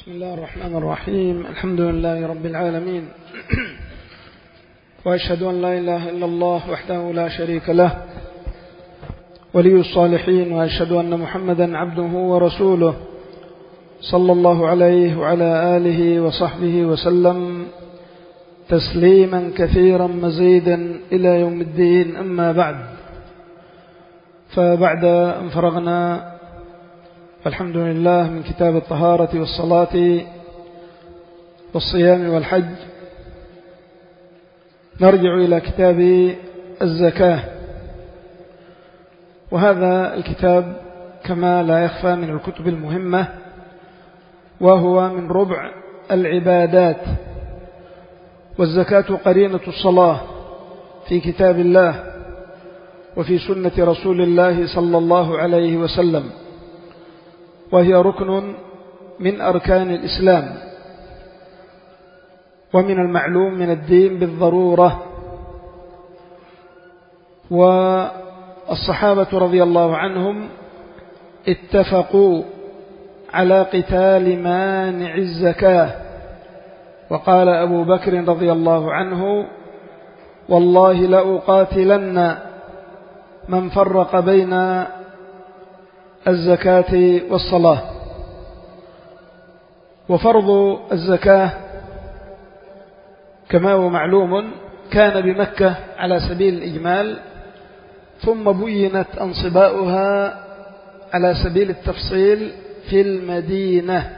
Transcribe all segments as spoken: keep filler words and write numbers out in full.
بسم الله الرحمن الرحيم. الحمد لله رب العالمين، وأشهد أن لا إله إلا الله وحده لا شريك له ولي الصالحين، وأشهد أن محمدا عبده ورسوله صلى الله عليه وعلى آله وصحبه وسلم تسليما كثيرا مزيدا إلى يوم الدين. أما بعد، فبعد أن فرغنا الحمد لله من كتاب الطهارة والصلاة والصيام والحج، نرجع إلى كتاب الزكاة. وهذا الكتاب كما لا يخفى من الكتب المهمة، وهو من ربع العبادات، والزكاة قرينة الصلاة في كتاب الله وفي سنة رسول الله صلى الله عليه وسلم، وهي ركن من أركان الإسلام، ومن المعلوم من الدين بالضرورة. والصحابة رضي الله عنهم اتفقوا على قتال مانع الزكاة، وقال أبو بكر رضي الله عنه: والله لأقاتلن من فرق بين الزكاة والصلاة. وفرض الزكاة كما هو معلوم كان بمكة على سبيل الإجمال، ثم بينت أنصباؤها على سبيل التفصيل في المدينة.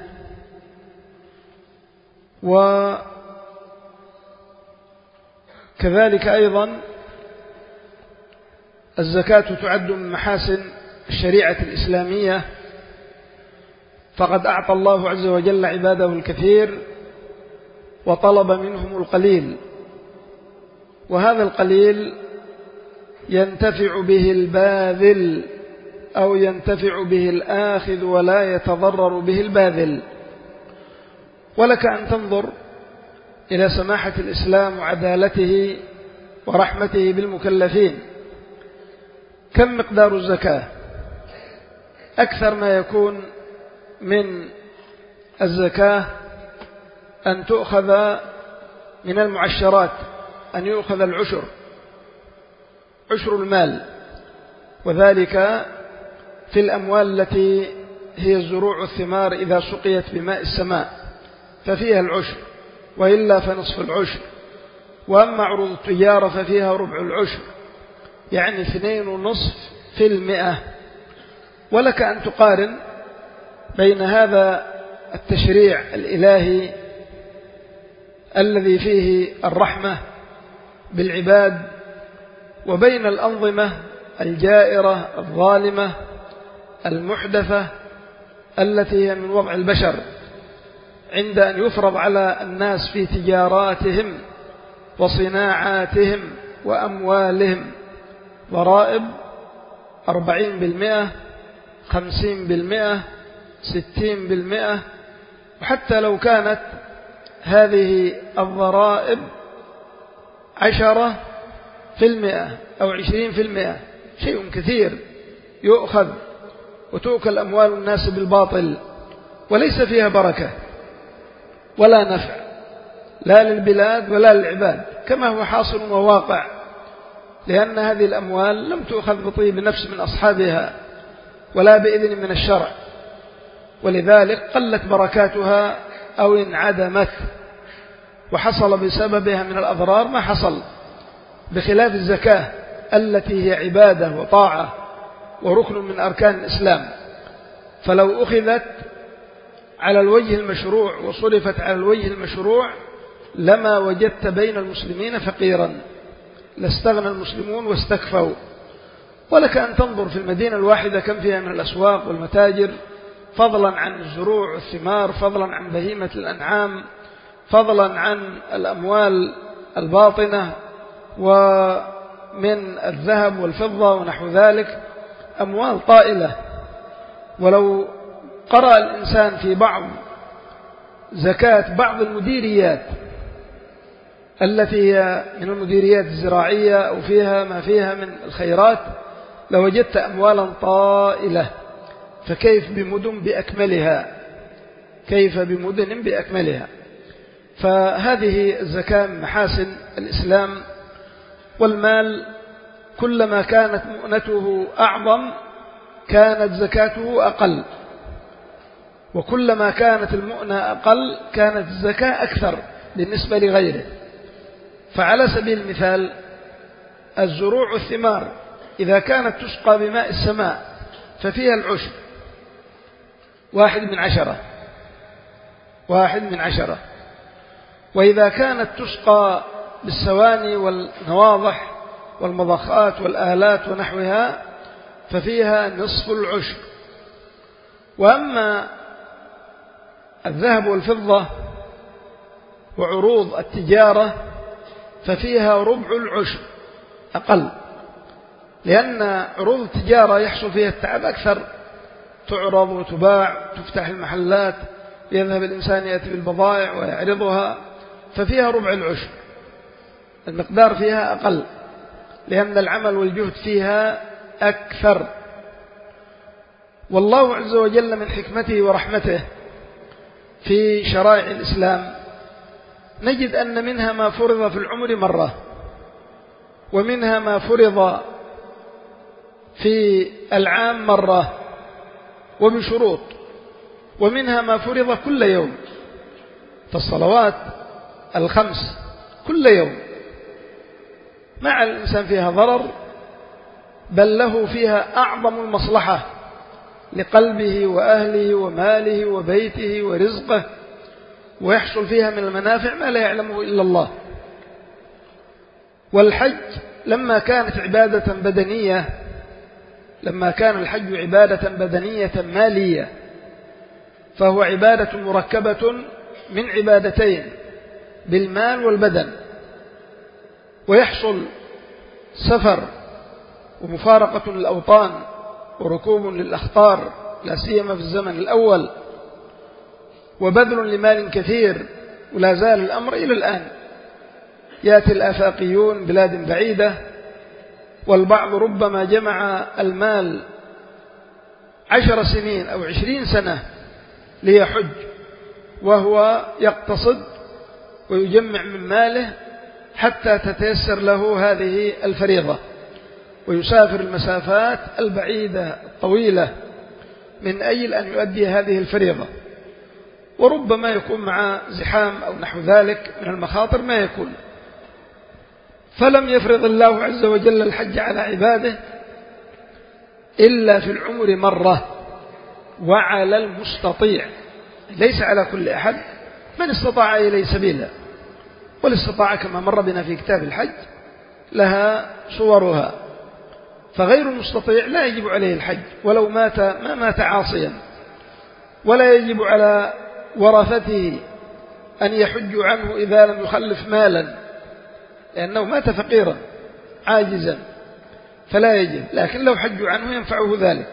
وكذلك أيضا الزكاة تعد من محاسن الشريعة الإسلامية، فقد أعطى الله عز وجل عباده الكثير وطلب منهم القليل، وهذا القليل ينتفع به الباذل أو ينتفع به الآخذ ولا يتضرر به الباذل. ولك أن تنظر إلى سماحة الإسلام وعدالته ورحمته بالمكلفين. كم مقدار الزكاة؟ أكثر ما يكون من الزكاة أن تؤخذ من المعشرات، أن يؤخذ العشر، عشر المال، وذلك في الأموال التي هي الزروع والثمار إذا سقيت بماء السماء ففيها العشر، وإلا فنصف العشر. وأما عروض التجارة ففيها ربع العشر، يعني اثنين ونصف في المئة. ولك أن تقارن بين هذا التشريع الإلهي الذي فيه الرحمة بالعباد وبين الأنظمة الجائرة الظالمة المحدثة التي هي من وضع البشر، عند أن يفرض على الناس في تجاراتهم وصناعاتهم وأموالهم ضرائب أربعين بالمئة، خمسين بالمئة، ستين بالمئة. وحتى لو كانت هذه الضرائب عشرة في المئة أو عشرين في المئة، شيء كثير يؤخذ وتؤكل أموال الناس بالباطل، وليس فيها بركة ولا نفع لا للبلاد ولا للعباد، كما هو حاصل وواقع، لأن هذه الأموال لم تؤخذ بطيب نفس من أصحابها ولا بإذن من الشرع، ولذلك قلت بركاتها أو انعدمت، وحصل بسببها من الأضرار ما حصل، بخلاف الزكاة التي هي عبادة وطاعة وركن من أركان الإسلام. فلو أخذت على الوجه المشروع وصرفت على الوجه المشروع لما وجدت بين المسلمين فقيرا، لاستغنى المسلمون واستكفوا. ولك أن تنظر في المدينة الواحدة كم فيها من الأسواق والمتاجر، فضلا عن الزروع والثمار، فضلا عن بهيمة الأنعام، فضلا عن الأموال الباطنة ومن الذهب والفضة ونحو ذلك، أموال طائلة. ولو قرأ الإنسان في بعض زكاة بعض المديريات التي هي من المديريات الزراعية أو فيها ما فيها من الخيرات، لوجدت أموالا طائلة، فكيف بمدن بأكملها؟ كيف بمدن بأكملها. فهذه الزكاة من محاسن الإسلام. والمال كلما كانت مؤنته أعظم كانت زكاته أقل، وكلما كانت المؤنة أقل كانت الزكاة أكثر بالنسبة لغيره. فعلى سبيل المثال الزروع والثمار إذا كانت تسقى بماء السماء ففيها العشر واحد من عشرة واحد من عشرة وإذا كانت تسقى بالسواني والنواضح والمضخات والآلات ونحوها ففيها نصف العشر. وأما الذهب والفضة وعروض التجارة ففيها ربع العشر أقل، لأن عروض التجارة يحصل فيها التعب أكثر، تعرض وتباع، تفتح المحلات، يذهب الإنسان يأتي بالبضائع ويعرضها، ففيها ربع العشر، المقدار فيها أقل لأن العمل والجهد فيها أكثر. والله عز وجل من حكمته ورحمته في شرائع الإسلام نجد أن منها ما فرض في العمر مرة، ومنها ما فرض في العام مرة وبشروط، ومنها ما فرض كل يوم. فالصلوات الخمس كل يوم مع الإنسان فيها ضرر، بل له فيها أعظم المصلحة لقلبه وأهله وماله وبيته ورزقه، ويحصل فيها من المنافع ما لا يعلمه إلا الله. والحج لما كانت عبادة بدنية لما كان الحج عبادة بدنية مالية فهو عبادة مركبة من عبادتين بالمال والبدن، ويحصل سفر ومفارقة للأوطان وركوب للأخطار لا سيما في الزمن الأول، وبذل لمال كثير، ولا زال الأمر إلى الآن. يأتي الآفاقيون بلاد بعيدة، والبعض ربما جمع المال عشر سنين أو عشرين سنة ليحج، وهو يقتصد ويجمع من ماله حتى تتيسر له هذه الفريضة، ويسافر المسافات البعيدة الطويلة من أجل أن يؤدي هذه الفريضة، وربما يكون مع زحام أو نحو ذلك من المخاطر ما يكون. فلم يفرض الله عز وجل الحج على عباده إلا في العمر مرة، وعلى المستطيع، ليس على كل أحد، من استطاع إليه سبيلا. والاستطاعة كما مر بنا في كتاب الحج لها صورها، فغير المستطيع لا يجب عليه الحج ولو مات ما مات عاصيا، ولا يجب على ورثته أن يحجوا عنه إذا لم يخلف مالا، لأنه مات فقيرا عاجزا فلا يجب، لكن لو حجوا عنه ينفعه ذلك.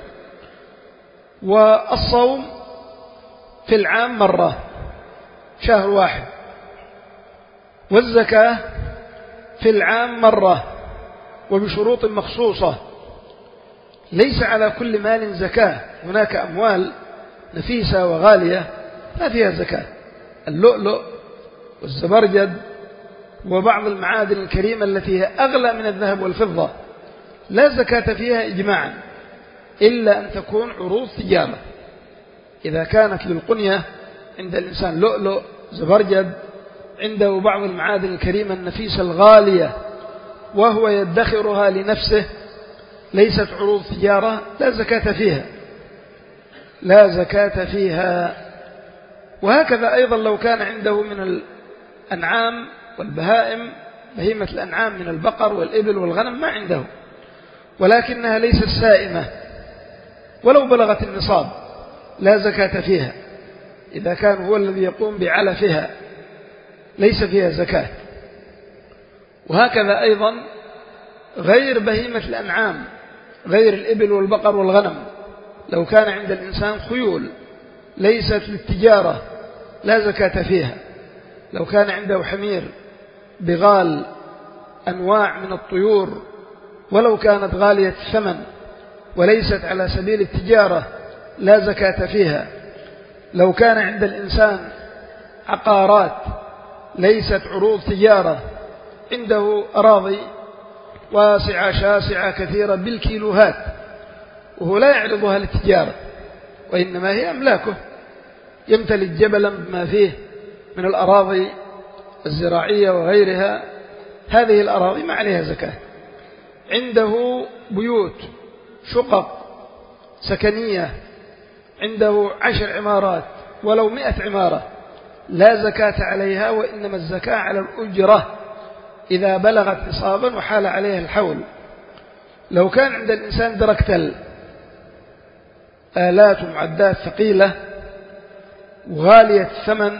والصوم في العام مرة شهر واحد، والزكاة في العام مرة وبشروط مخصوصة. ليس على كل مال زكاة، هناك أموال نفيسة وغالية لا فيها زكاة، اللؤلؤ والزبرجد وبعض المعادن الكريمة التي هي أغلى من الذهب والفضة لا زكاة فيها إجماعا، إلا أن تكون عروض تجارة. إذا كانت للقنية عند الإنسان لؤلؤ زبرجد، عنده بعض المعادن الكريمة النفيسة الغالية وهو يدخرها لنفسه، ليست عروض تجارة، لا زكاة فيها لا زكاة فيها. وهكذا أيضا لو كان عنده من الأنعام والبهائم، بهيمة الأنعام من البقر والإبل والغنم ما عنده، ولكنها ليست سائمة ولو بلغت النصاب لا زكاة فيها، إذا كان هو الذي يقوم بعلفها ليس فيها زكاة. وهكذا أيضا غير بهيمة الأنعام، غير الإبل والبقر والغنم، لو كان عند الإنسان خيول ليست للتجارة لا زكاة فيها، لو كان عنده حمير بغال أنواع من الطيور ولو كانت غالية الثمن وليست على سبيل التجارة لا زكاة فيها. لو كان عند الإنسان عقارات ليست عروض تجارة، عنده أراضي واسعة شاسعة كثيرة بالكيلوهات وهو لا يعرضها للتجارة وإنما هي أملاكه، يمتلك جبلا بما فيه من الأراضي الزراعية وغيرها، هذه الأراضي ما عليها زكاة. عنده بيوت شقق سكنية، عنده عشر عمارات ولو مئة عمارة، لا زكاة عليها، وإنما الزكاة على الأجرة إذا بلغت نصابا وحال عليها الحول. لو كان عند الإنسان دركتل، آلات ومعدات ثقيلة وغالية الثمن،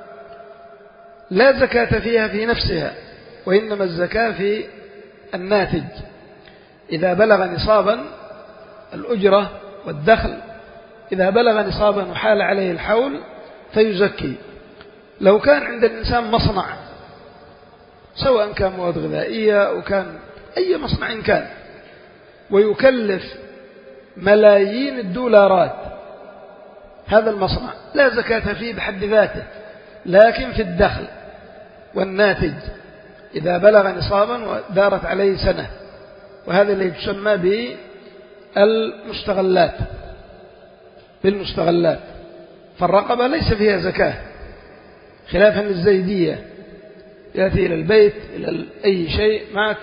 لا زكاة فيها في نفسها، وإنما الزكاة في الناتج إذا بلغ نصابا، الأجرة والدخل إذا بلغ نصابا وحال عليه الحول فيزكي. لو كان عند الإنسان مصنع، سواء كان مواد غذائية أو كان أي مصنع كان، ويكلف ملايين الدولارات، هذا المصنع لا زكاة فيه بحد ذاته، لكن في الدخل والناتج إذا بلغ نصابا ودارت عليه سنة، وهذا اللي تسمى بالمستغلات. بالمستغلات فالرقبة ليس فيها زكاة، خلافا للزيدية، يأتي إلى البيت إلى أي شيء معك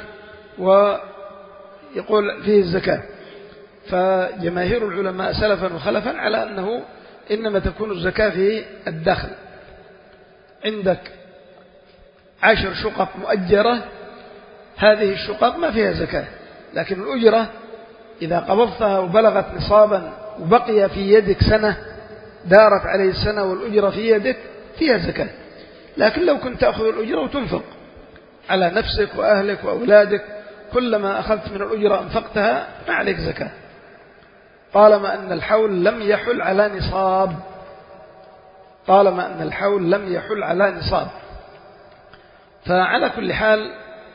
ويقول فيه الزكاة. فجماهير العلماء سلفا وخلفا على أنه إنما تكون الزكاة في الدخل. عندك عشر شقق مؤجرة، هذه الشقق ما فيها زكاة، لكن الأجرة إذا قبضتها وبلغت نصابا وبقي في يدك سنة، دارت عليه السنة والأجرة في يدك، فيها زكاة. لكن لو كنت تأخذ الأجرة وتنفق على نفسك وأهلك وأولادك، كلما أخذت من الأجرة أنفقتها ما عليك زكاة، طالما أن الحول لم يحل على نصاب، طالما أن الحول لم يحل على نصاب. فعلى كل حال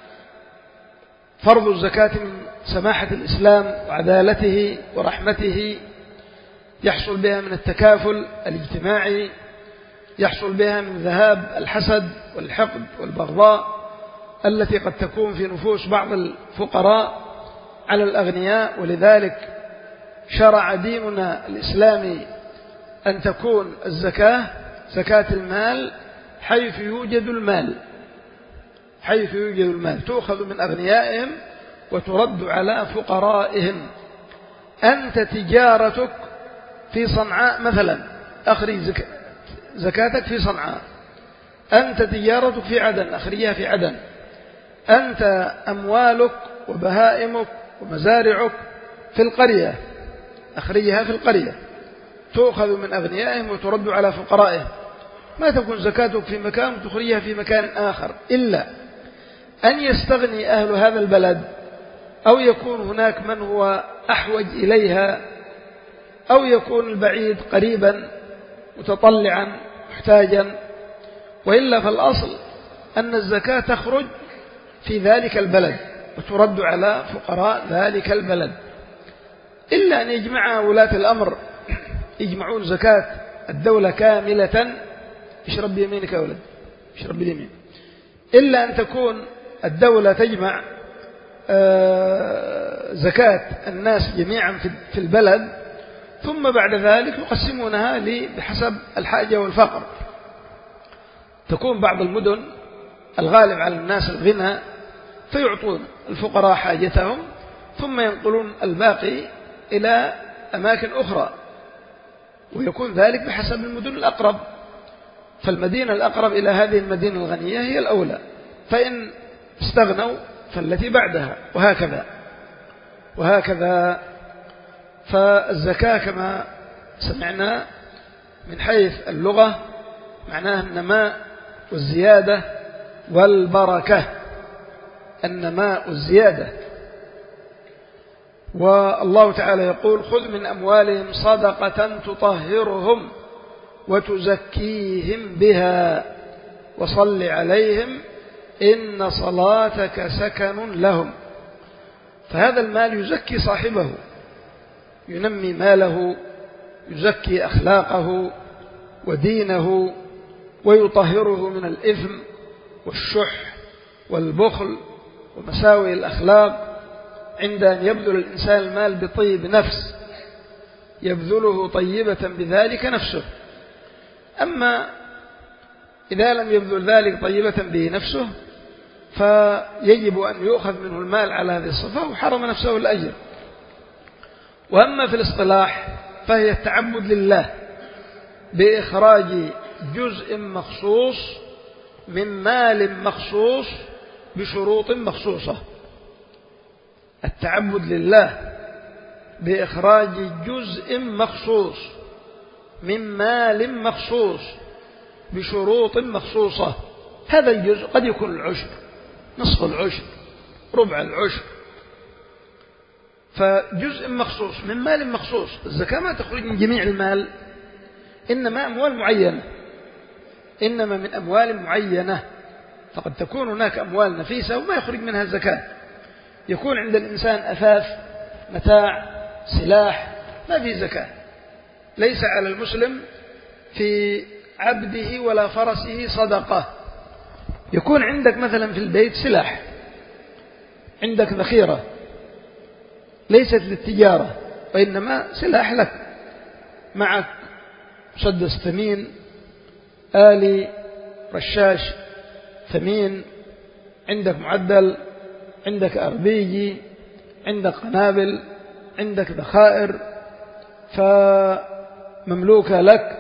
فرض الزكاة من سماحة الإسلام وعدالته ورحمته، يحصل بها من التكافل الاجتماعي، يحصل بها من ذهاب الحسد والحقد والبغضاء التي قد تكون في نفوس بعض الفقراء على الأغنياء. ولذلك شرع ديننا الإسلامي أن تكون الزكاة زكاة المال حيث يوجد المال، حيث يوجد المال تؤخذ من أغنيائهم وترد على فقرائهم. أنت تجارتك في صنعاء مثلا، أخرج زكاتك في صنعاء. أنت تجارتك في عدن، أخرجها في عدن. أنت أموالك وبهائمك ومزارعك في القرية، أخرجها في القرية، تؤخذ من أغنيائهم وترد على فقرائهم. ما تكون زكاتك في مكان وتخرجها في مكان آخر، إلا أن يستغني أهل هذا البلد، أو يكون هناك من هو أحوج إليها، أو يكون البعيد قريبا متطلعا محتاجا، وإلا فالأصل أن الزكاة تخرج في ذلك البلد وترد على فقراء ذلك البلد، إلا أن يجمع ولاة الأمر يجمعون زكاة الدولة كاملة. اشرب بيمينك يا ولد، اشرب باليمين. إلا أن تكون الدولة تجمع زكاة الناس جميعا في البلد، ثم بعد ذلك يقسمونها بحسب الحاجة والفقر. تكون بعض المدن الغالب على الناس الغنى فيعطون الفقراء حاجتهم، ثم ينقلون الباقي إلى أماكن أخرى، ويكون ذلك بحسب المدن الأقرب. فالمدينة الأقرب إلى هذه المدينة الغنية هي الأولى، فإن استغنوا فالتي بعدها، وهكذا وهكذا. فالزكاة كما سمعنا من حيث اللغة معناها النماء والزيادة والبركة، النماء والزيادة. والله تعالى يقول: خذ من أموالهم صدقة تطهرهم وتزكيهم بها وصل عليهم إن صلاتك سكن لهم. فهذا المال يزكي صاحبه، ينمي ماله، يزكي أخلاقه، ودينه ويطهره من الإثم والشح والبخل ومساوئ الأخلاق، عند أن يبذل الإنسان المال بطيب نفس يبذله طيبة بذلك نفسه. أما إذا لم يبذل ذلك طيبة به نفسه فيجب أن يؤخذ منه المال على هذه الصفة وحرم نفسه الأجر. وأما في الاصطلاح فهي التعبد لله بإخراج جزء مخصوص من مال مخصوص بشروط مخصوصة. التعبد لله بإخراج جزء مخصوص من مال مخصوص بشروط مخصوصة. هذا الجزء قد يكون العشر، نصف العشر، ربع العشر، فجزء مخصوص من مال مخصوص. الزكاة ما تخرج من جميع المال، إنما أموال معينة، إنما من أموال معينة. فقد تكون هناك أموال نفيسة وما يخرج منها الزكاة. يكون عند الإنسان أثاث، متاع، سلاح، ما في زكاة. ليس على المسلم في عبده ولا فرسه صدقة. يكون عندك مثلا في البيت سلاح، عندك ذخيرة ليست للتجارة وإنما سلاح لك، معك مسدس ثمين، آلي، رشاش ثمين، عندك معدل، عندك أربيجي، عندك قنابل، عندك ذخائر فمملوكة لك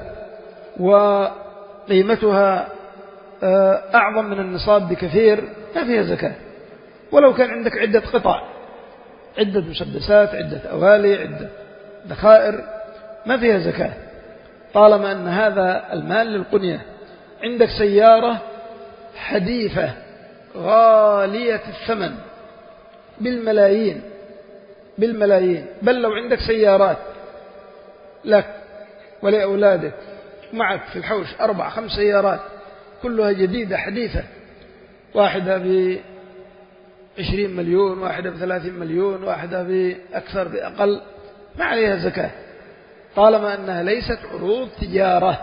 وقيمتها أعظم من النصاب بكثير، ما فيها زكاة. ولو كان عندك عدة قطع، عدة مسدسات، عدة أوالي، عدة ذخائر، ما فيها زكاة طالما أن هذا المال للقنية. عندك سيارة حديثة غالية الثمن بالملايين بالملايين، بل لو عندك سيارات لك ولأولادك، معك في الحوش أربع خمس سيارات كلها جديدة حديثة، واحدة بعشرين مليون، واحدة بثلاثين مليون، واحدة بأكثر بأقل، ما عليها زكاة طالما أنها ليست عروض تجارة.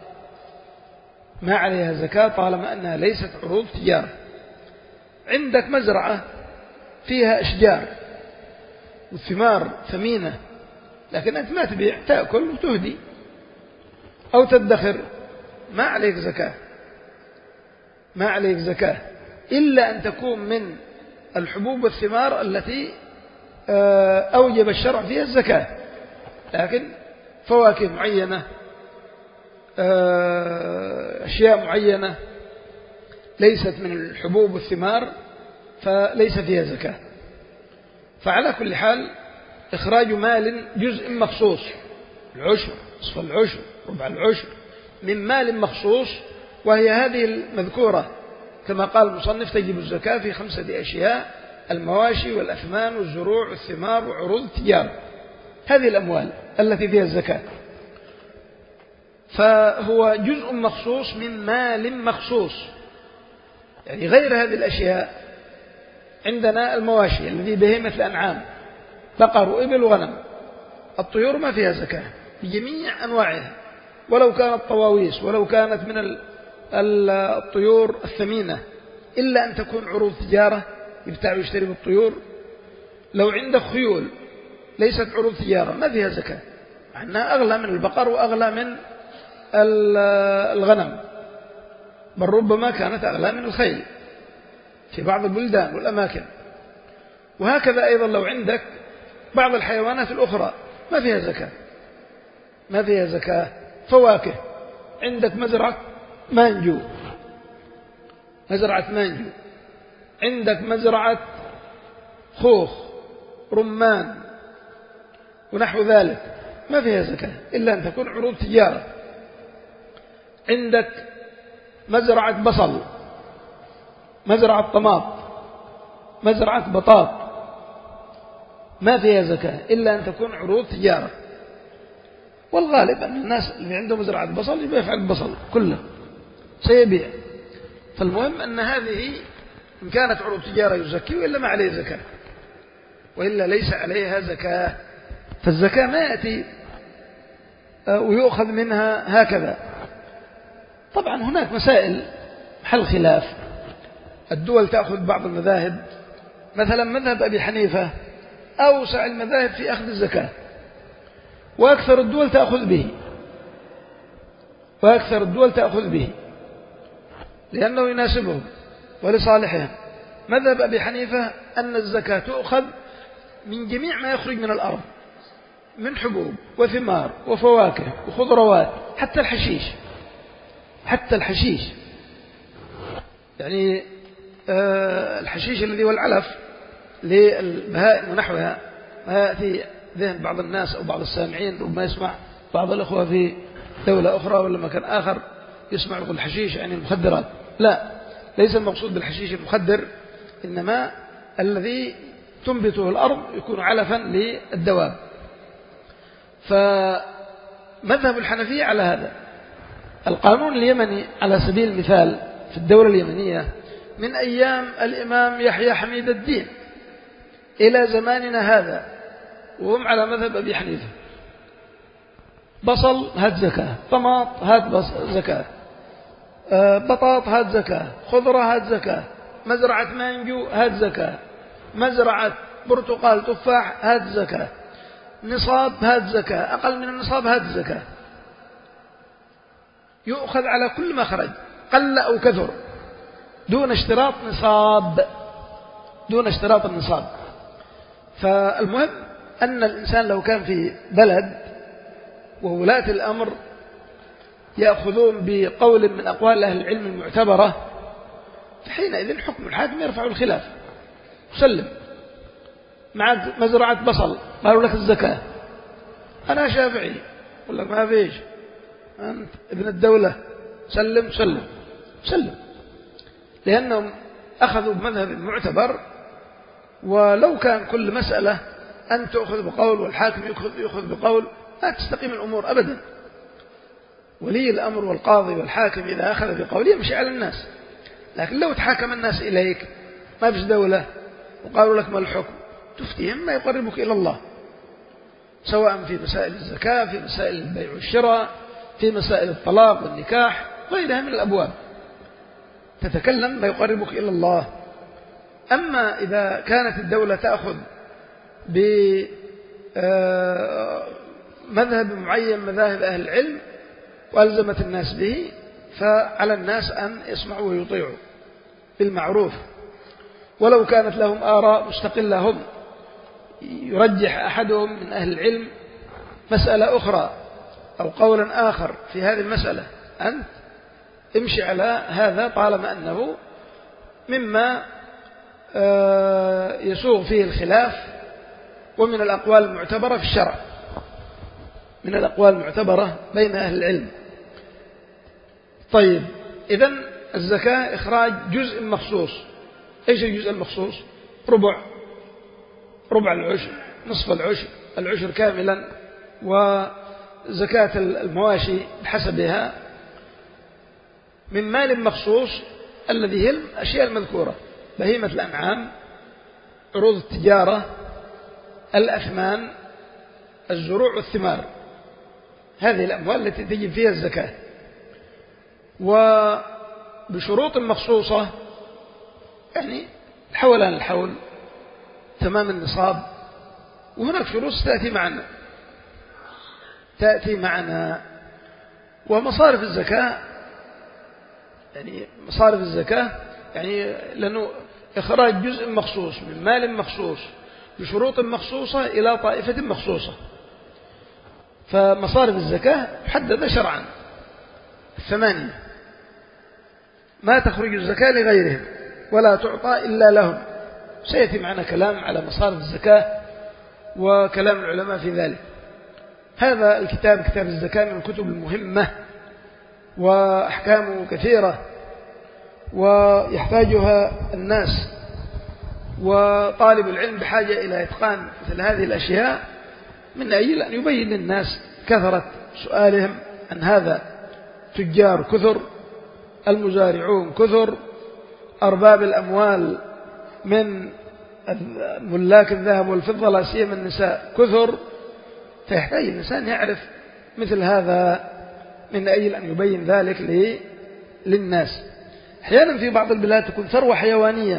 ما عليها زكاة طالما أنها ليست عروض تجارة. عندك مزرعة فيها أشجار والثمار ثمينة، لكن أنت ما تبيع، تأكل وتهدي أو تدخر، ما عليك زكاة، ما عليك زكاة إلا أن تكون من الحبوب والثمار التي أوجب الشرع فيها الزكاة. لكن فواكه معينة، أشياء معينة ليست من الحبوب والثمار فليس فيها زكاة. فعلى كل حال إخراج مال جزء مخصوص، العشر، نصف العشر، ربع العشر، من مال مخصوص، وهي هذه المذكورة كما قال المصنف تجب الزكاة في خمسة أشياء: المواشي والأثمان والزروع والثمار وعروض التجارة. هذه الأموال التي فيها الزكاة. فهو جزء مخصوص من مال مخصوص، يعني غير هذه الأشياء. عندنا المواشي الذي بهيمة الأنعام، بقر وإبل وغنم. الطيور ما فيها زكاة بجميع أنواعها، ولو كانت طواويس، ولو كانت من الطيور الثمينة، إلا أن تكون عروض تجارة يبتاع ويشتري بالطيور. لو عندك خيول ليست عروض تجارة ما فيها زكاة، مع أنها أغلى من البقر وأغلى من الغنم، بل ربما كانت أغلى من الخيل في بعض البلدان والأماكن. وهكذا أيضا لو عندك بعض الحيوانات الأخرى ما فيها زكاة، ما فيها زكاة. فواكه، عندك مزرعة مانجو، مزرعة مانجو، عندك مزرعة خوخ، رمان ونحو ذلك، ما فيها زكاة إلا أن تكون عروض تجارة. عندك مزرعة بصل، مزرعة طماط، مزرعة بطاط، ما فيها زكاة إلا أن تكون عروض تجارة. والغالب أن الناس اللي عنده مزرعة بصل يبيع يفعل البصل كله سيبيع. فالمهم أن هذه إن كانت عروض تجارة يزكي، وإلا ما عليه زكاة، وإلا ليس عليها زكاة. فالزكاة ما يأتي ويؤخذ منها هكذا طبعا هناك مسائل محل خلاف. الدول تأخذ بعض المذاهب، مثلا مذهب أبي حنيفة أوسع المذاهب في أخذ الزكاة، وأكثر الدول تأخذ به وأكثر الدول تأخذ به لأنه يناسبهم ولصالحهم. مذهب أبي حنيفة أن الزكاة تؤخذ من جميع ما يخرج من الأرض من حبوب وثمار وفواكه وخضروات، حتى الحشيش حتى الحشيش يعني آه الحشيش الذي هو العلف للبهائم ونحوها. ما يأتي ذهن بعض الناس أو بعض السامعين ربما يسمع بعض الأخوة في دولة أخرى ولا مكان آخر يسمع يقول الحشيش يعني المخدرات. لا، ليس المقصود بالحشيش المخدر، إنما الذي تنبته الأرض يكون علفا للدواب. فمذهب الحنفية على هذا. القانون اليمني على سبيل المثال في الدولة اليمنية من أيام الإمام يحيى حميد الدين إلى زماننا هذا وهم على مذهب أبي حنيفة. بصل هات زكاة، طماط هات زكاة، بطاط هات زكاة، خضرة هات زكاة، مزرعة مانجو هات زكاة، مزرعة برتقال تفاح هات زكاة، نصاب هات زكاة، أقل من النصاب هات زكاة. يؤخذ على كل ما خرج قل أو كثر دون اشتراط نصاب دون اشتراط النصاب. فالمهم أن الإنسان لو كان في بلد وولاة الأمر يأخذون بقول من أقوال أهل العلم المعتبرة، فحينئذ حكم الحاكم يرفع الخلاف سلم. معك مزرعة بصل قالوا لك الزكاة، أنا شافعي أقول لك ما فيش، أنت ابن الدولة سلم سلم سلم، لأنهم أخذوا بمذهب معتبر. ولو كان كل مسألة أن تأخذ بقول والحاكم يأخذ بقول لا تستقيم الأمور أبدا. ولي الأمر والقاضي والحاكم إذا أخذ بقول يمشي على الناس، لكن لو تحاكم الناس إليك ما فيش دولة وقالوا لك ما الحكم تفتيهم ما يقربك إلى الله، سواء في مسائل الزكاة، في مسائل البيع والشراء، في مسائل الطلاق والنكاح، غيرها من الأبواب تتكلم ما يقربك إلى الله. أما إذا كانت الدولة تأخذ بمذهب معين مذاهب أهل العلم وألزمت الناس به، فعلى الناس أن يسمعوا ويطيعوا بالمعروف، ولو كانت لهم آراء مستقلة هم يرجح أحدهم من أهل العلم مسألة أخرى أو قولا آخر في هذه المسألة، أنت امشي على هذا طالما أنه مما يسوغ فيه الخلاف ومن الأقوال المعتبرة في الشرع، من الأقوال المعتبرة بين أهل العلم. طيب، إذن الزكاة إخراج جزء مخصوص. إيش الجزء المخصوص؟ ربع ربع العشر، نصف العشر، العشر كاملا، وزكاة المواشي بحسبها من مال مخصوص الذي هي الأشياء المذكورة: بهيمة الأنعام، عروض التجارة، الأثمان، الزروع والثمار. هذه الأموال التي تجب فيها الزكاة، وبشروط مخصوصة، يعني حولان الحول، تمام النصاب، وهناك شروط تأتي معنا تأتي معنا ومصارف الزكاة، يعني مصارف الزكاة يعني لأنه إخراج جزء مخصوص من مال مخصوص بشروط مخصوصة إلى طائفة مخصوصة. فمصارف الزكاة محددة شرعا الثمانية، ما تخرج الزكاة لغيرهم ولا تعطى إلا لهم. سيأتي معنا كلام على مصارف الزكاة وكلام العلماء في ذلك. هذا الكتاب كتاب الزكاة من الكتب المهمة وأحكامه كثيرة ويحتاجها الناس، وطالب العلم بحاجة إلى إتقان مثل هذه الأشياء من أجل أن يبين للناس كثرة سؤالهم عن هذا. تجار كثر، المزارعون كثر، أرباب الأموال من ملاك الذهب والفضة لا سيما النساء كثر، فيحتاج الإنسان يعرف مثل هذا من أجل أن يبين ذلك للناس. أحيانا في بعض البلاد تكون ثروة حيوانية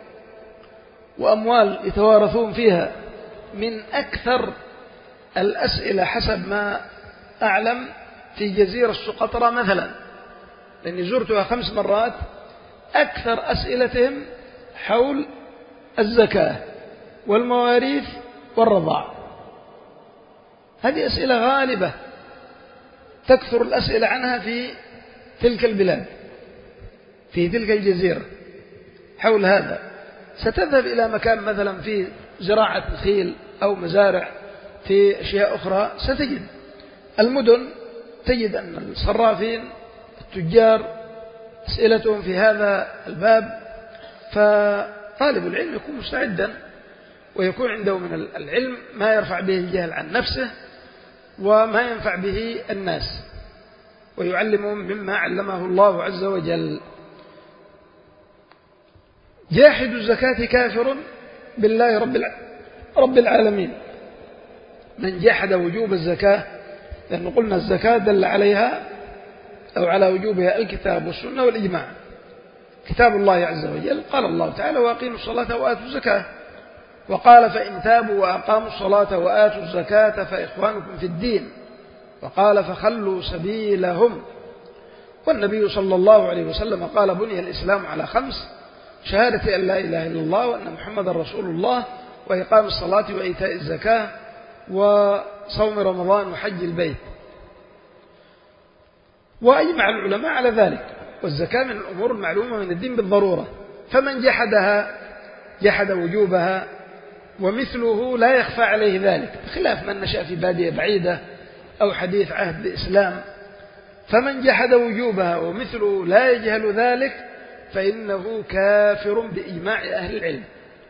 وأموال يتوارثون فيها. من أكثر الأسئلة حسب ما أعلم في جزيرة سقطرى مثلا، لأني زرتها خمس مرات، أكثر أسئلتهم حول الزكاة والمواريث والرضاع. هذه أسئلة غالبة تكثر الأسئلة عنها في تلك البلاد، في تلك الجزيرة حول هذا. ستذهب إلى مكان مثلا في زراعة نخيل أو مزارع في أشياء أخرى، ستجد المدن تجد أن الصرافين التجار أسئلتهم في هذا الباب. فطالب العلم يكون مستعدا ويكون عنده من العلم ما يرفع به الجهل عن نفسه وما ينفع به الناس، ويعلمهم مما علمه الله عز وجل. جاحد الزكاة كافر بالله رب العالمين. من جحد وجوب الزكاة، لأن قلنا الزكاة دل عليها أو على وجوبها الكتاب والسنة والإجماع. كتاب الله عز وجل قال الله تعالى: وأقيموا الصلاة وآتوا الزكاة، وقال: فإن تابوا وأقاموا الصلاة وآتوا الزكاة فإخوانكم في الدين، وقال: فخلوا سبيلهم. والنبي صلى الله عليه وسلم قال: بني الإسلام على خمس: شهادة أن لا إله إلا الله وأن محمد رسول الله، وإقام الصلاة وإيتاء الزكاة، وصوم رمضان وحج البيت. وأجمع العلماء على ذلك. والزكاة من الأمور المعلومة من الدين بالضرورة، فمن جحدها جحد وجوبها، ومثله لا يخفى عليه ذلك، بخلاف من نشأ في بادية بعيدة أو حديث عهد الإسلام. فمن جحد وجوبها ومثله لا يجهل ذلك فإنه كافر بإجماع أهل العلم،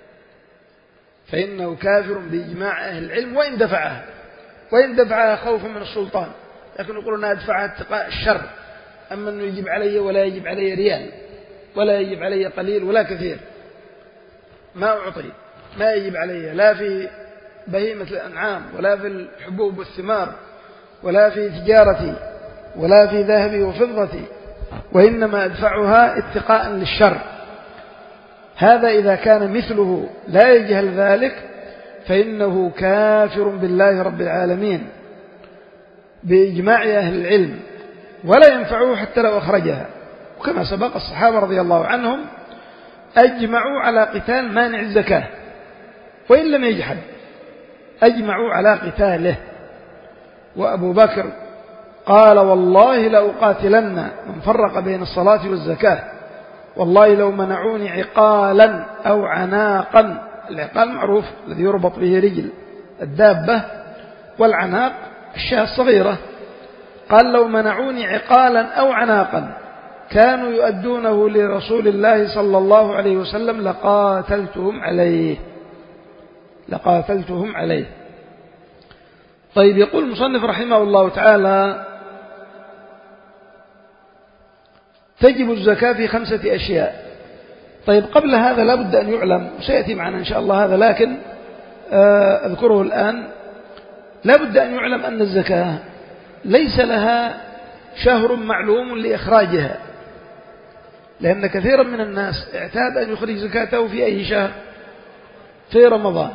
فإنه كافر بإجماع أهل العلم وإن دفعها وإن دفعها خوفا من السلطان. لكن يقولون أدفعها اتقاء الشر، أما أنه يجب علي ولا يجب علي ريال ولا يجب علي قليل ولا كثير، ما أعطي ما يجب علي لا في بهيمة الأنعام ولا في الحبوب والثمار ولا في تجارتي ولا في ذهبي وفضتي، وإنما أدفعها اتقاء للشر. هذا إذا كان مثله لا يجهل ذلك فإنه كافر بالله رب العالمين بإجماع أهل العلم، ولا ينفعه حتى لو أخرجها. وكما سبق الصحابة رضي الله عنهم أجمعوا على قتال مانع الزكاة وإن لم يجحد، أجمعوا على قتاله. وأبو بكر قال: والله لأقاتلن من فرق بين الصلاة والزكاة، والله لو منعوني عقالا أو عناقا. العقال معروف الذي يربط به رجل الدابة، والعناق الشاة الصغيرة. قال: لو منعوني عقالا أو عناقا كانوا يؤدونه لرسول الله صلى الله عليه وسلم لقاتلتهم عليه لقاتلتهم عليه. طيب، يقول المصنف رحمه الله تعالى: تجب الزكاة في خمسة أشياء. طيب، قبل هذا لا بد أن يعلم، وسيأتي معنا إن شاء الله هذا، لكن أذكره الآن. لا بد أن يعلم أن الزكاة ليس لها شهر معلوم لإخراجها، لأن كثيرا من الناس اعتاد أن يخرج زكاته في أي شهر؟ في رمضان.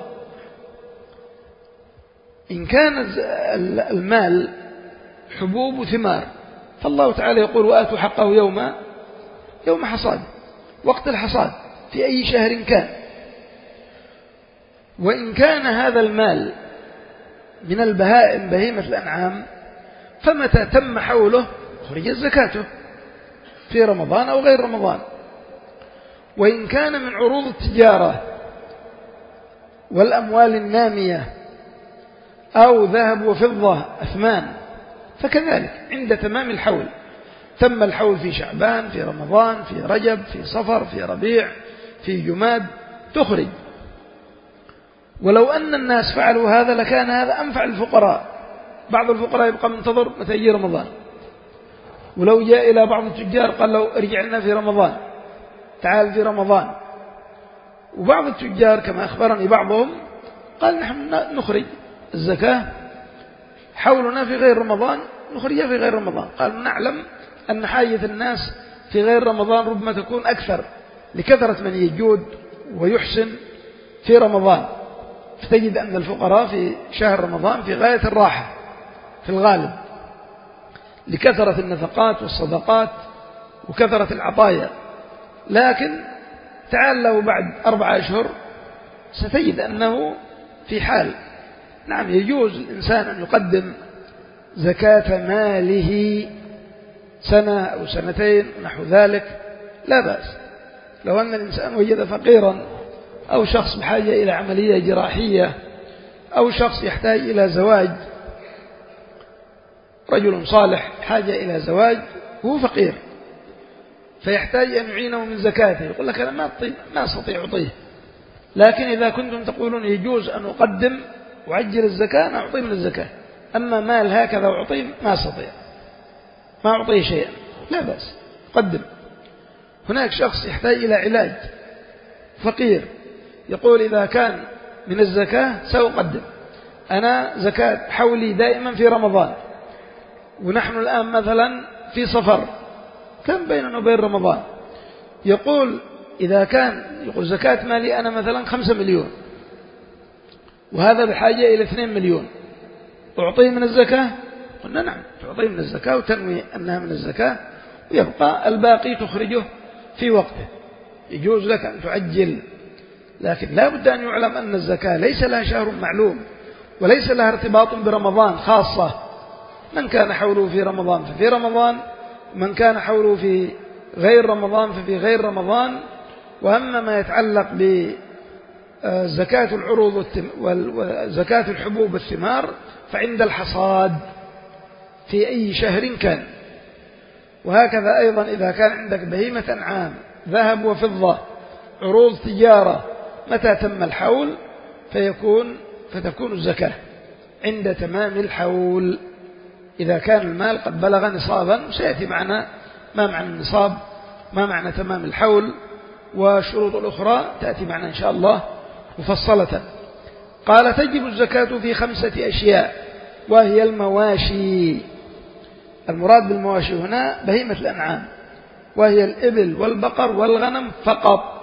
إن كان المال حبوب وثمار فالله تعالى يقول: وآتوا حقه يوم يوم حصاد، وقت الحصاد في أي شهر كان. وإن كان هذا المال من البهائم بهيمة الأنعام فمتى تم حوله خرجت زكاته في رمضان أو غير رمضان. وإن كان من عروض التجارة والأموال النامية أو ذهب وفضة أثمان فكذلك عند تمام الحول. تم الحول في شعبان، في رمضان، في رجب، في صفر، في ربيع، في جماد، تخرج. ولو أن الناس فعلوا هذا لكان هذا أنفع الفقراء. بعض الفقراء يبقى منتظر متى يجي رمضان، ولو جاء إلى بعض التجار قال لو ارجع لنا في رمضان، تعال في رمضان. وبعض التجار كما أخبرني بعضهم قال: نحن نخرج الزكاة حولنا في غير رمضان، نخرجها في غير رمضان. قال: نعلم أن حاجة الناس في غير رمضان ربما تكون أكثر لكثرة من يجود ويحسن في رمضان، فتجد أن الفقراء في شهر رمضان في غاية الراحة في الغالب لكثرة النفقات والصدقات وكثرة العطايا. لكن تعال له بعد أربعة أشهر ستجد أنه في حال. نعم يجوز الإنسان أن يقدم زكاة ماله سنة أو سنتين نحو ذلك لا بأس. لو أن الإنسان وجد فقيرا أو شخص بحاجة إلى عملية جراحية أو شخص يحتاج إلى زواج، رجل صالح حاجة إلى زواج وهو فقير فيحتاج أن يعينه من زكاته، يقول لك أنا ما ما أستطيع أعطيه، لكن إذا كنتم تقولون يجوز أن أقدم وأعجل الزكاة أنا أعطيه من الزكاة، أما مال هكذا أعطيه ما أستطيع، ما أعطيه شيئا لا بأس قدم. هناك شخص يحتاج إلى علاج فقير يقول إذا كان من الزكاة سأقدم، أنا زكاة حولي دائما في رمضان ونحن الآن مثلا في صفر كم بيننا وبين رمضان، يقول إذا كان يقول زكاة مالي أنا مثلا خمسة مليون وهذا بحاجة إلى اثنين مليون أعطيه من الزكاة؟ قلنا نعم تعطيه من الزكاة وتنوي أنها من الزكاة ويبقى الباقي تخرجه في وقته، يجوز لك أن تعجل. لكن لا بد أن يعلم أن الزكاة ليس لها شهر معلوم وليس لها ارتباط برمضان خاصة، من كان حوله في رمضان ففي رمضان، من كان حوله في غير رمضان ففي غير رمضان. وأما ما يتعلق بزكاة العروض وزكاة الحبوب والثمار فعند الحصاد في أي شهر كان. وهكذا أيضا إذا كان عندك بهيمة أنعام ذهب وفضة عروض تجارة متى تم الحول فيكون فتكون الزكاة عند تمام الحول إذا كان المال قد بلغ نصابا. سيأتي معنا ما معنى النصاب، ما معنى تمام الحول، والشروط الأخرى تأتي معنا إن شاء الله مفصلة. قال تجب الزكاة في خمسة أشياء وهي المواشي. المراد بالمواشي هنا بهيمة الأنعام وهي الإبل والبقر والغنم فقط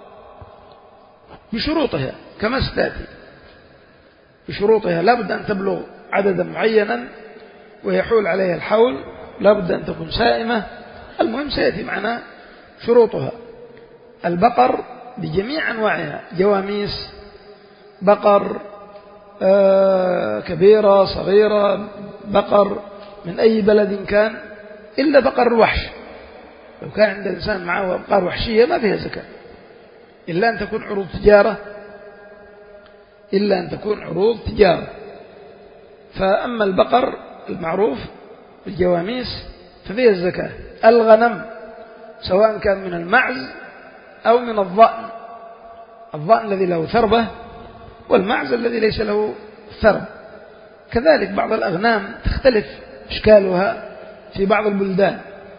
بشروطها كما ستأتي بشروطها. لا بد أن تبلغ عددا معينا ويحول عليها الحول، لا بد أن تكون سائمة. المهم سيأتي معنا شروطها. البقر بجميع أنواعها جواميس بقر آه كبيرة صغيرة، بقر من أي بلد كان إلا بقر الوحش. لو كان عند الإنسان معه أبقار وحشية ما فيها زكاة إلا أن تكون عروض تجارة إلا أن تكون عروض تجارة. فأما البقر المعروف بالجواميس ففيها الزكاة. الغنم سواء كان من المعز أو من الضأن، الضأن الذي له ثربة والمعز الذي ليس له ثرب. كذلك بعض الأغنام تختلف إشكالها في بعض البلدان،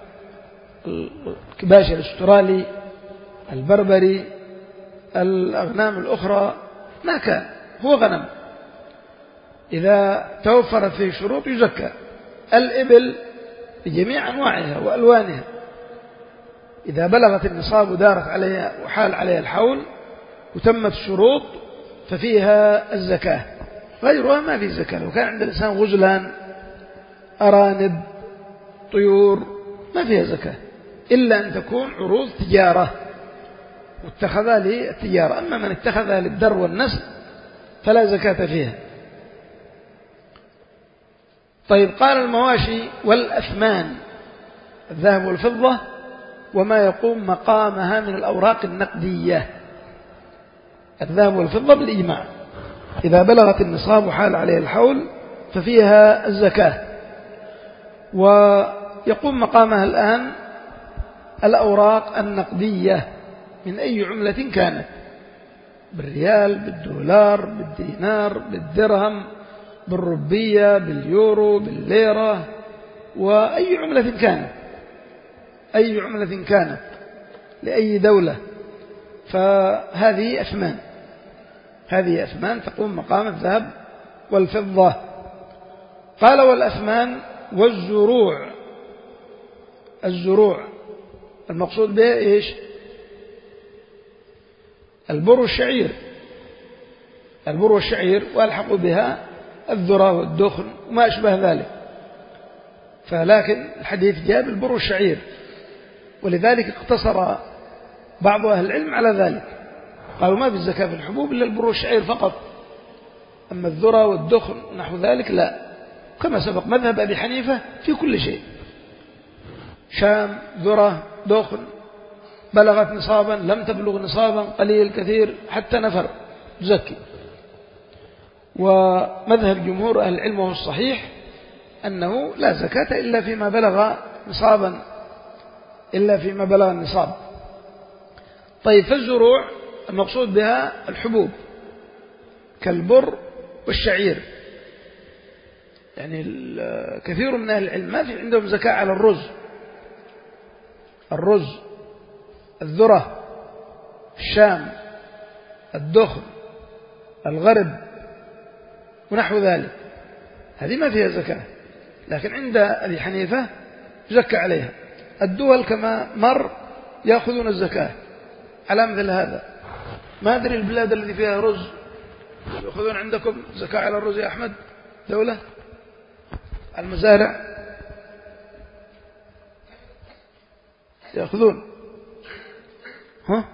الكباش الأسترالي البربري الأغنام الأخرى ما كان هو غنم إذا توفرت فيه شروط يزكى. الإبل بجميع أنواعها وألوانها إذا بلغت النصاب ودارت عليها وحال عليها الحول وتمت الشروط ففيها الزكاة. غيرها ما في زكاة. لو كان عند الإنسان غزلان أرانب طيور ما فيها زكاة إلا أن تكون عروض تجارة واتخذها للتجارة. أما من اتخذها للدر والنسل فلا زكاة فيها. طيب قال المواشي والأثمان الذهب والفضة وما يقوم مقامها من الأوراق النقدية. الذهب والفضة بالإجماع إذا بلغت النصاب وحال عليه الحول ففيها الزكاة. ويقوم مقامها الآن الأوراق النقدية من أي عملة كانت، بالريال بالدولار بالدينار بالدرهم بالربية باليورو بالليرة وأي عملة كانت، أي عملة كانت لأي دولة فهذه أثمان، هذه أثمان تقوم مقام الذهب والفضة. قال والأثمان والزروع. الزروع المقصود به إيش؟ البر والشعير، البر والشعير، والحقوا بها الذرة والدخن وما أشبه ذلك. فلكن الحديث جاء بالبر والشعير، ولذلك اقتصر بعض أهل العلم على ذلك، قالوا ما في الزكاة في الحبوب إلا البر والشعير فقط، أما الذرة والدخن نحو ذلك لا، كما سبق مذهب أبي حنيفة في كل شيء، شام ذرة دخن، بلغت نصابا لم تبلغ نصابا، قليل كثير حتى نفر زكي. ومذهب جمهور أهل العلم وهو الصحيح أنه لا زكاة إلا فيما بلغ نصابا، إلا فيما بلغ النصاب. طيب فالزروع المقصود بها الحبوب كالبر والشعير، يعني كثير من أهل العلم ما في عندهم زكاة على الرز، الرز، الذرة، الشام، الدخن، الغرب ونحو ذلك، هذه ما فيها زكاة، لكن عند أبي حنيفة زكى عليها. الدول كما مر يأخذون الزكاة على مثل هذا. ما أدري البلاد التي فيها رز يأخذون عندكم زكاة على الرز يا أحمد؟ دولة المزارع يأخذون؟ ها؟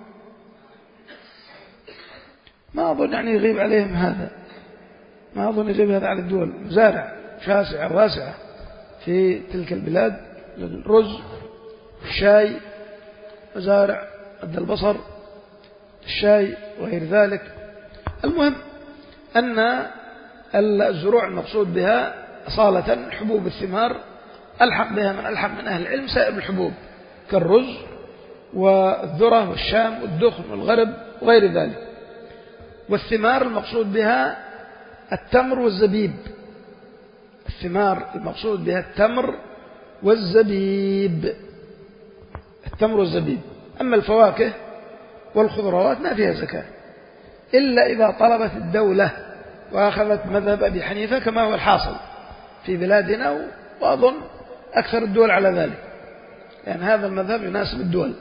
ما أظن يعني يغيب عليهم هذا، ما أظن يغيب هذا على الدول. مزارع شاسعة واسعة في تلك البلاد للرز، الشاي، مزارع قد البصر، الشاي وغير ذلك. المهم أن الزروع المقصود بها أصالة حبوب الثمار، ألحق بها من ألحق من أهل العلم سائر الحبوب كالرز والذرة والشام والدخن والغرب وغير ذلك. والثمار المقصود بها التمر والزبيب، الثمار المقصود بها التمر والزبيب، التمر والزبيب. أما الفواكه والخضروات ما فيها زكاة إلا إذا طلبت الدولة وأخذت مذهب أبي حنيفة كما هو الحاصل في بلادنا، وأظن أكثر الدول على ذلك، لأن يعني هذا المذهب يناسب الدول،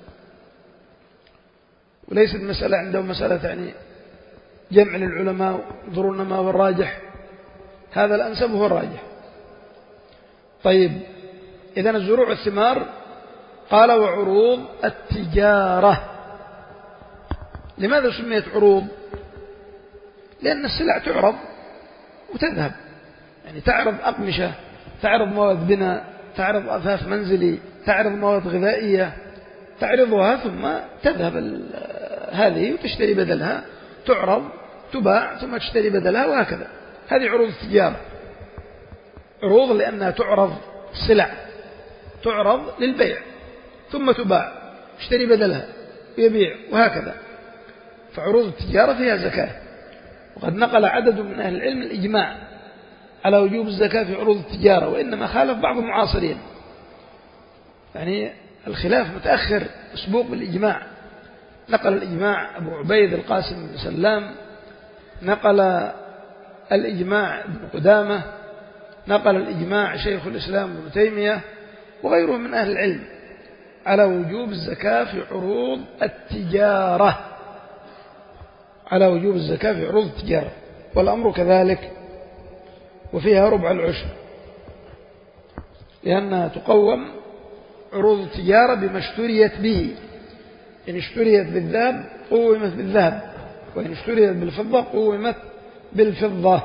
وليست المسألة عندهم مسألة يعني جمع للعلماء ينظرون ما هو الراجح، هذا الأنسب هو الراجح. طيب إذن الزروع والثمار قال وعروض التجارة. لماذا سميت عروض؟ لأن السلع تعرض وتذهب، يعني تعرض أقمشة، تعرض مواد بناء، تعرض أثاث منزلي، تعرض مواد غذائية، تعرضها ثم تذهب هذه وتشتري بدلها، تعرض تباع ثم تشتري بدلها، وهكذا. هذه عروض التجارة. عروض لأنها تعرض السلع، تعرض للبيع ثم تباع، تشتري بدلها ويبيع وهكذا. فعروض التجارة فيها زكاة. وقد نقل عدد من أهل العلم الإجماع على وجوب الزكاة في عروض التجارة، وإنما خالف بعض المعاصرين، يعني الخلاف متأخر مسبوق بالإجماع. نقل الإجماع أبو عبيد القاسم بن سلام، نقل الإجماع ابن قدامة، نقل الإجماع شيخ الإسلام ابن تيمية وغيره من أهل العلم على وجوب الزكاة في عروض التجارة، على وجوب الزكاة في عروض التجارة، والأمر كذلك. وفيها ربع العشر، لأنها تقوم عروض التجارة بما اشتريت به. إن اشتريت بالذهب قومت بالذهب، وإن اشتريت بالفضة قومت بالفضة.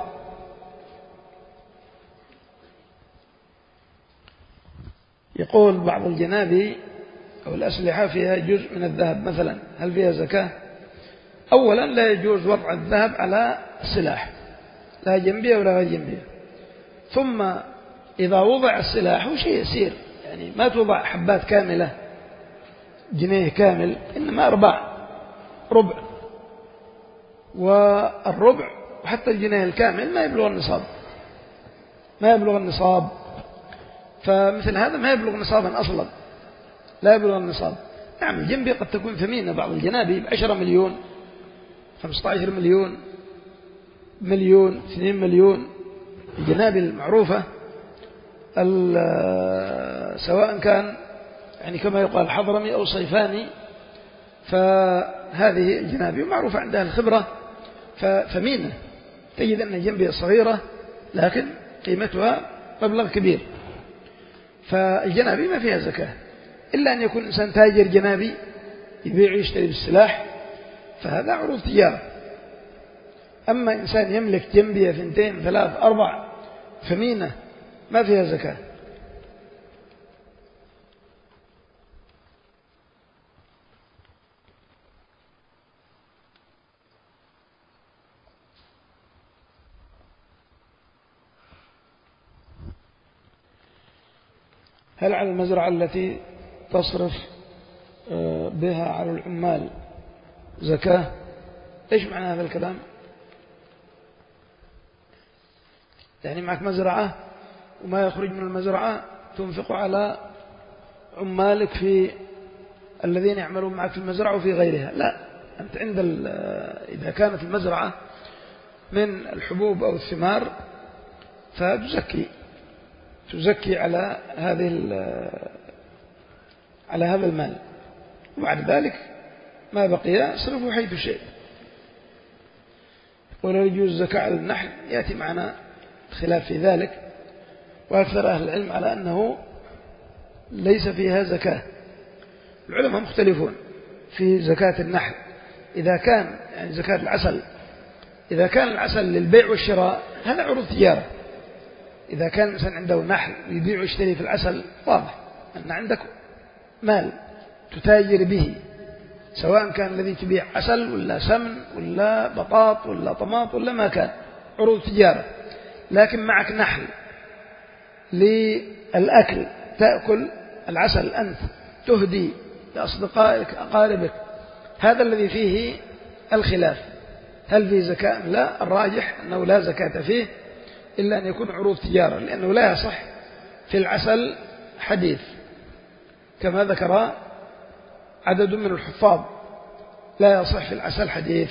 يقول بعض الجنابي أو الأسلحة فيها جزء من الذهب مثلا، هل فيها زكاة؟ أولا لا يجوز وضع الذهب على السلاح، لا جنبية ولا غير جنبية. ثم إذا وضع السلاح هو شيء يسير، يعني ما توضع حبات كاملة جنيه كامل، إنما أرباع، ربع، والربع وحتى الجنيه الكامل ما يبلغ النصاب، ما يبلغ النصاب. فمثل هذا ما يبلغ نصابا أصلا، لا يبلغ النصاب. نعم الجنبية قد تكون ثمينة، بعض الجنابي بعشرة مليون، خمسة عشر مليون، مليون، اثنين مليون. الجنابي المعروفة سواء كان يعني كما يقال حضرمي أو صيفاني، فهذه الجنابي معروفة عندها الخبرة، فمينة تجد أن الجنبية صغيرة لكن قيمتها مبلغ كبير، فالجنابي ما فيها زكاة إلا أن يكون إنسان تاجر جنابي يبيع ويشتري بالسلاح، فهذا عروض تجارة. أما إنسان يملك جنبية ثنتين ثلاث أربع فمينة ما فيها زكاة. هل على المزرعة التي تصرف بها على العمال زكاة؟ إيش معنى هذا الكلام؟ يعني معك مزرعة وما يخرج من المزرعة تنفق على عمالك في الذين يعملون معك في المزرعة وفي غيرها؟ لا، أنت عند إذا كانت المزرعة من الحبوب أو الثمار فتزكي تزكي على هذه على هذا المال، وبعد ذلك ما بقي صرفه حيث شيء. ولا يجوز الزكاة على النحل، يأتي معنا خلاف في ذلك، وأكثر أهل العلم على أنه ليس فيها زكاة. العلماء مختلفون في زكاة النحل، إذا كان يعني زكاة العسل، إذا كان العسل للبيع والشراء هذا عروض تجارة. إذا كان الإنسان عنده نحل يبيع ويشتري في العسل، واضح أن عندك مال تتاجر به، سواء كان الذي تبيع عسل ولا سمن ولا بطاط ولا طماط ولا ما كان، عروض تجارة. لكن معك نحل للأكل، تأكل العسل أنت، تهدي لأصدقائك أقاربك، هذا الذي فيه الخلاف، هل فيه زكاة؟ لا، الراجح أنه لا زكاة فيه إلا أن يكون عروض تجارة، لأنه لا يصح في العسل حديث كما ذكر عدد من الحفاظ، لا يصح في العسل حديث.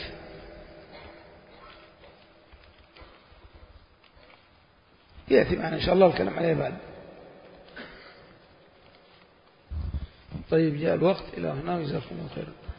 يأتي معنا إن شاء الله الكلام عليه بعد. طيب، جاء الوقت إلى هنا، وجزاكم الله خيرا.